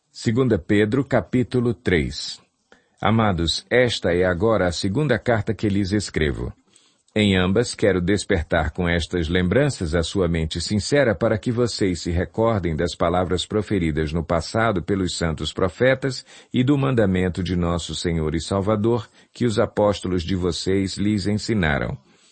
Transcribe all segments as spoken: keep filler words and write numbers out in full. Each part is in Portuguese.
Segunda Pedro, capítulo três. Amados, esta é agora a segunda carta que lhes escrevo. Em ambas, quero despertar com estas lembranças a sua mente sincera para que vocês se recordem das palavras proferidas no passado pelos santos profetas e do mandamento de nosso Senhor e Salvador que os apóstolos de vocês lhes ensinaram.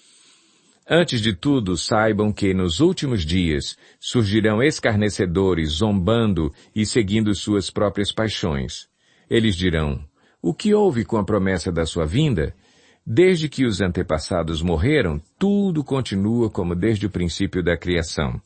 Antes de tudo, saibam que nos últimos dias surgirão escarnecedores, zombando e seguindo suas próprias paixões. Eles dirão, o que houve com a promessa da sua vinda? Desde que os antepassados morreram, tudo continua como desde o princípio da criação.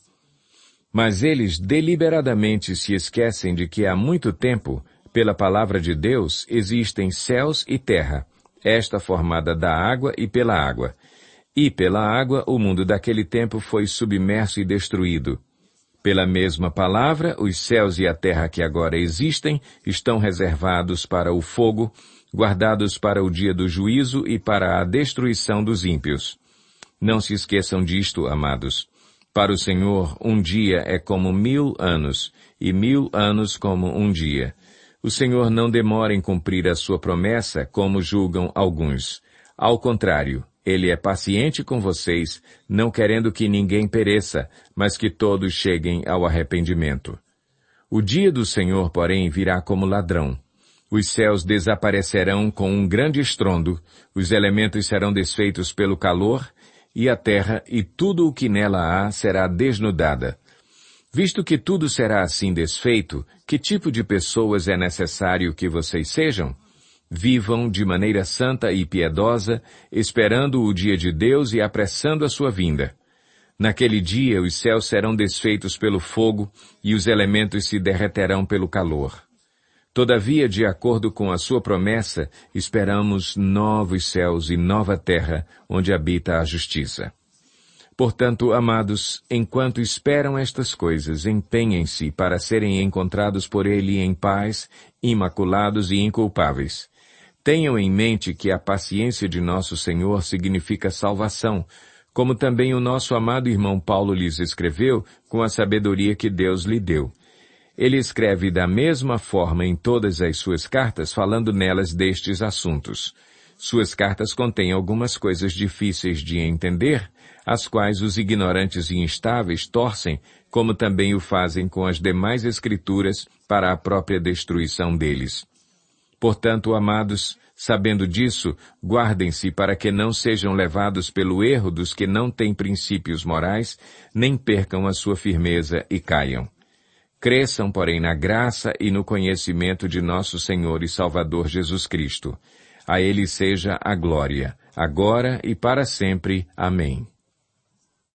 Mas eles deliberadamente se esquecem de que há muito tempo, pela palavra de Deus, existem céus e terra, esta formada da água e pela água. E pela água o mundo daquele tempo foi submerso e destruído. Pela mesma palavra, os céus e a terra que agora existem estão reservados para o fogo, guardados para o dia do juízo e para a destruição dos ímpios. Não se esqueçam disto, amados. Para o Senhor, um dia é como mil anos, e mil anos como um dia. O Senhor não demora em cumprir a sua promessa, como julgam alguns. Ao contrário, Ele é paciente com vocês, não querendo que ninguém pereça, mas que todos cheguem ao arrependimento. O dia do Senhor, porém, virá como ladrão. Os céus desaparecerão com um grande estrondo, os elementos serão desfeitos pelo calor, e a terra e tudo o que nela há será desnudada. Visto que tudo será assim desfeito, que tipo de pessoas é necessário que vocês sejam? Vivam de maneira santa e piedosa, esperando o dia de Deus e apressando a sua vinda. Naquele dia os céus serão desfeitos pelo fogo e os elementos se derreterão pelo calor. Todavia, de acordo com a sua promessa, esperamos novos céus e nova terra, onde habita a justiça. Portanto, amados, enquanto esperam estas coisas, empenhem-se para serem encontrados por Ele em paz, imaculados e inculpáveis. Tenham em mente que a paciência de nosso Senhor significa salvação, como também o nosso amado irmão Paulo lhes escreveu com a sabedoria que Deus lhe deu. Ele escreve da mesma forma em todas as suas cartas, falando nelas destes assuntos. Suas cartas contêm algumas coisas difíceis de entender, as quais os ignorantes e instáveis torcem, como também o fazem com as demais escrituras para a própria destruição deles. Portanto, amados, sabendo disso, guardem-se para que não sejam levados pelo erro dos que não têm princípios morais, nem percam a sua firmeza e caiam. Cresçam, porém, na graça e no conhecimento de nosso Senhor e Salvador Jesus Cristo. A Ele seja a glória, agora e para sempre. Amém.